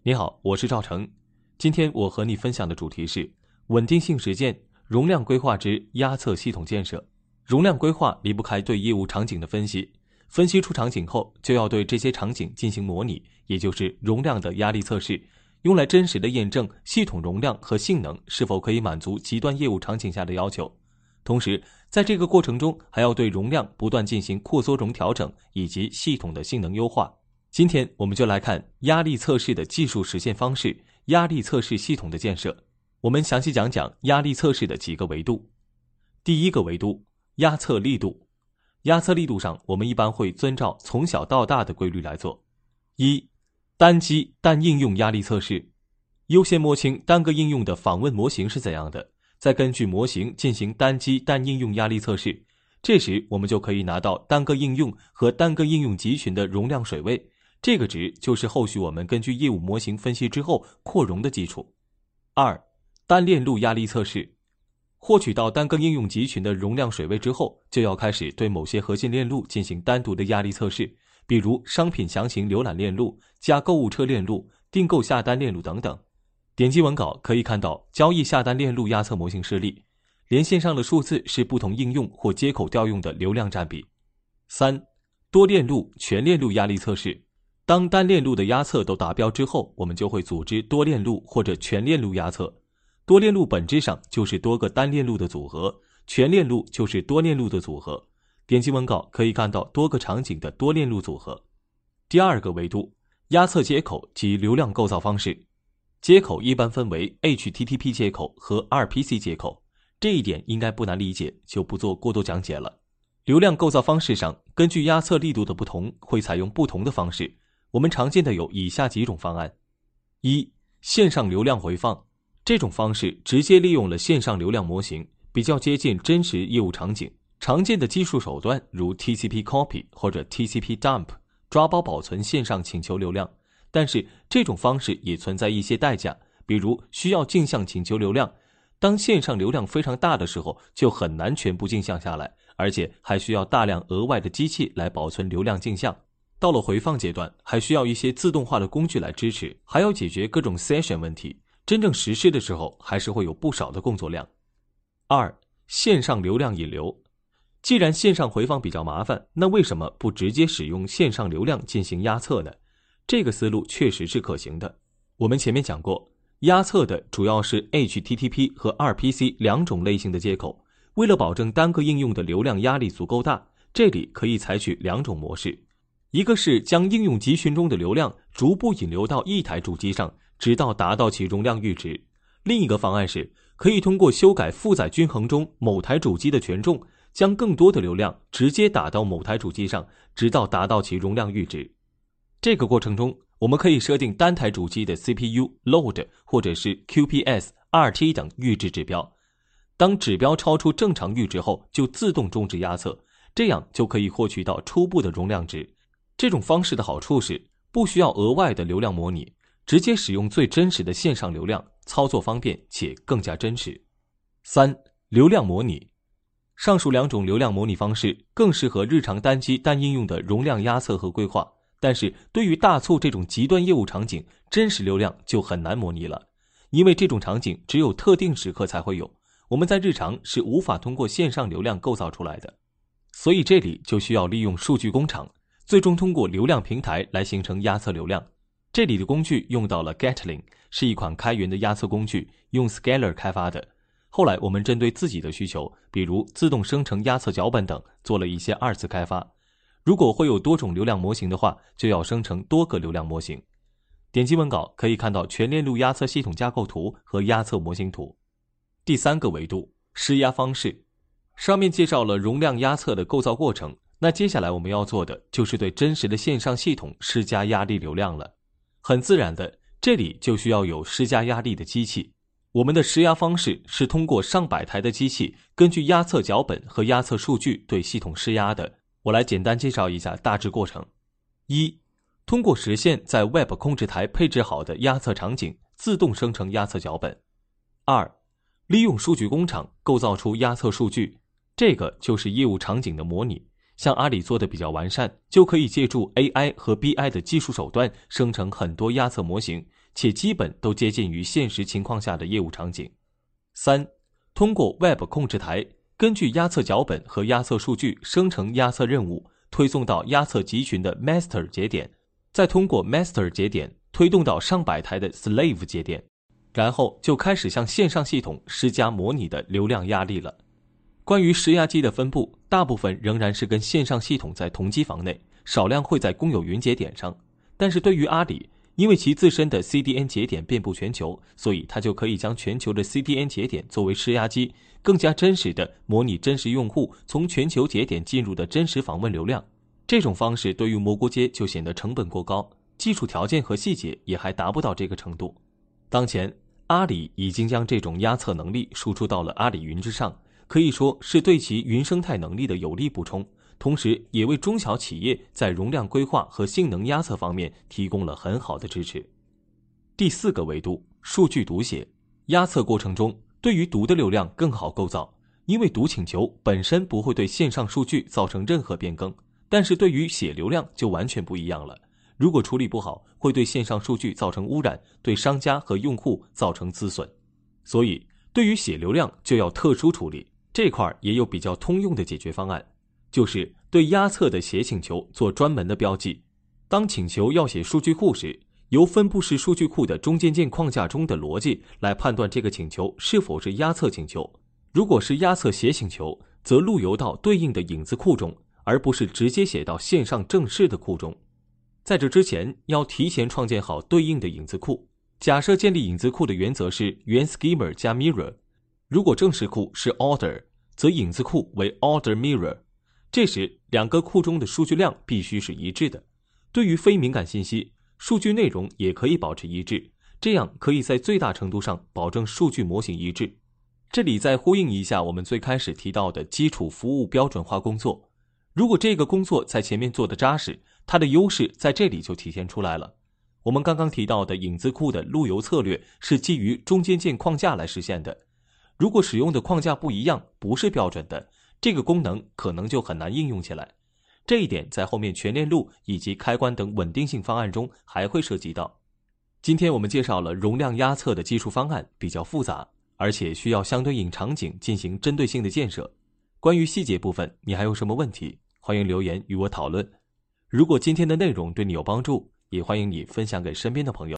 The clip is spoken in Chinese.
你好，我是赵成。今天我和你分享的主题是稳定性实践容量规划之压测系统建设。容量规划离不开对业务场景的分析，分析出场景后，就要对这些场景进行模拟，也就是容量的压力测试，用来真实的验证系统容量和性能是否可以满足极端业务场景下的要求。同时，在这个过程中，还要对容量不断进行扩缩容调整以及系统的性能优化。今天我们就来看压力测试的技术实现方式，压力测试系统的建设。我们详细讲讲压力测试的几个维度。第一个维度，压测力度。压测力度上，我们一般会遵照从小到大的规律来做。一、单机单应用压力测试。优先摸清单个应用的访问模型是怎样的，再根据模型进行单机单应用压力测试。这时我们就可以拿到单个应用和单个应用集群的容量水位，这个值就是后续我们根据业务模型分析之后扩容的基础。二、单链路压力测试。获取到单个应用集群的容量水位之后，就要开始对某些核心链路进行单独的压力测试，比如商品详情浏览链路、加购物车链路、订购下单链路等等。点击文稿可以看到交易下单链路压测模型示例，连线上的数字是不同应用或接口调用的流量占比。三、多链路全链路压力测试。当单链路的压测都达标之后，我们就会组织多链路或者全链路压测。多链路本质上就是多个单链路的组合，全链路就是多链路的组合。点击文稿可以看到多个场景的多链路组合。第二个维度，压测接口及流量构造方式。接口一般分为 HTTP 接口和 RPC 接口，这一点应该不难理解，就不做过多讲解了。流量构造方式上，根据压测力度的不同，会采用不同的方式。我们常见的有以下几种方案。一、线上流量回放。这种方式直接利用了线上流量模型，比较接近真实业务场景。常见的技术手段如 TCP Copy 或者 TCP Dump 抓包保存线上请求流量，但是这种方式也存在一些代价，比如需要镜像请求流量，当线上流量非常大的时候，就很难全部镜像下来，而且还需要大量额外的机器来保存流量镜像。到了回放阶段，还需要一些自动化的工具来支持，还要解决各种 session 问题，真正实施的时候还是会有不少的工作量。二、线上流量引流。既然线上回放比较麻烦，那为什么不直接使用线上流量进行压测呢？这个思路确实是可行的。我们前面讲过，压测的主要是 HTTP 和 RPC 两种类型的接口，为了保证单个应用的流量压力足够大，这里可以采取两种模式。一个是将应用集群中的流量逐步引流到一台主机上，直到达到其容量阈值。另一个方案是可以通过修改负载均衡中某台主机的权重，将更多的流量直接打到某台主机上，直到达到其容量阈值。这个过程中，我们可以设定单台主机的 CPU load 或者是 QPS、RT 等阈值指标。当指标超出正常阈值后，就自动终止压测，这样就可以获取到初步的容量值。这种方式的好处是不需要额外的流量模拟，直接使用最真实的线上流量，操作方便且更加真实。三、流量模拟。上述两种流量模拟方式更适合日常单机单应用的容量压测和规划，但是对于大促这种极端业务场景，真实流量就很难模拟了，因为这种场景只有特定时刻才会有，我们在日常是无法通过线上流量构造出来的。所以这里就需要利用数据工厂，最终通过流量平台来形成压测流量。这里的工具用到了 Gatling， 是一款开源的压测工具，用 Scalar 开发的。后来我们针对自己的需求，比如自动生成压测脚本等，做了一些二次开发。如果会有多种流量模型的话，就要生成多个流量模型。点击文稿可以看到全链路压测系统架构图和压测模型图。第三个维度，施压方式。上面介绍了容量压测的构造过程，那接下来我们要做的就是对真实的线上系统施加压力流量了。很自然的，这里就需要有施加压力的机器。我们的施压方式是通过上百台的机器，根据压测脚本和压测数据对系统施压的。我来简单介绍一下大致过程。一、通过实现在 Web 控制台配置好的压测场景，自动生成压测脚本。二、利用数据工厂构造出压测数据，这个就是业务场景的模拟。像阿里做的比较完善，就可以借助 AI 和 BI 的技术手段生成很多压测模型， 且基本都接近于现实情况下的业务场景。3. 通过 Web 控制台，根据压测脚本和压测数据生成压测任务，推送到压测集群的 Master 节点，再通过 Master 节点推动到上百台的 Slave 节点，然后就开始向线上系统施加模拟的流量压力了。关于时压机的分布，大部分仍然是跟线上系统在同机房内，少量会在公有云节点上。但是对于阿里，因为其自身的 CDN 节点遍布全球，所以它就可以将全球的 CDN 节点作为施压机，更加真实地模拟真实用户从全球节点进入的真实访问流量。这种方式对于蘑菇街就显得成本过高，技术条件和细节也还达不到这个程度。当前，阿里已经将这种压测能力输出到了阿里云之上，可以说是对其云生态能力的有力补充，同时也为中小企业在容量规划和性能压测方面提供了很好的支持。第4个维度，数据读写。压测过程中，对于读的流量更好构造，因为读请求本身不会对线上数据造成任何变更，但是对于写流量就完全不一样了。如果处理不好，会对线上数据造成污染，对商家和用户造成资损。所以，对于写流量就要特殊处理，这块也有比较通用的解决方案。就是对压测的写请求做专门的标记。当请求要写数据库时，由分布式数据库的中间件框架中的逻辑来判断这个请求是否是压测请求。如果是压测写请求，则路由到对应的影子库中，而不是直接写到线上正式的库中。在这之前，要提前创建好对应的影子库。假设建立影子库的原则是原 schema 加 mirror， 如果正式库是 order， 则影子库为 order mirror。这时，两个库中的数据量必须是一致的。对于非敏感信息，数据内容也可以保持一致，这样可以在最大程度上保证数据模型一致。这里再呼应一下我们最开始提到的基础服务标准化工作。如果这个工作在前面做得扎实，它的优势在这里就体现出来了。我们刚刚提到的影子库的路由策略是基于中间件框架来实现的。如果使用的框架不一样，不是标准的，这个功能可能就很难应用起来。这一点在后面全链路以及开关等稳定性方案中还会涉及到。今天我们介绍了容量压测的技术方案比较复杂，而且需要相对应场景进行针对性的建设。关于细节部分，你还有什么问题？欢迎留言与我讨论。如果今天的内容对你有帮助，也欢迎你分享给身边的朋友。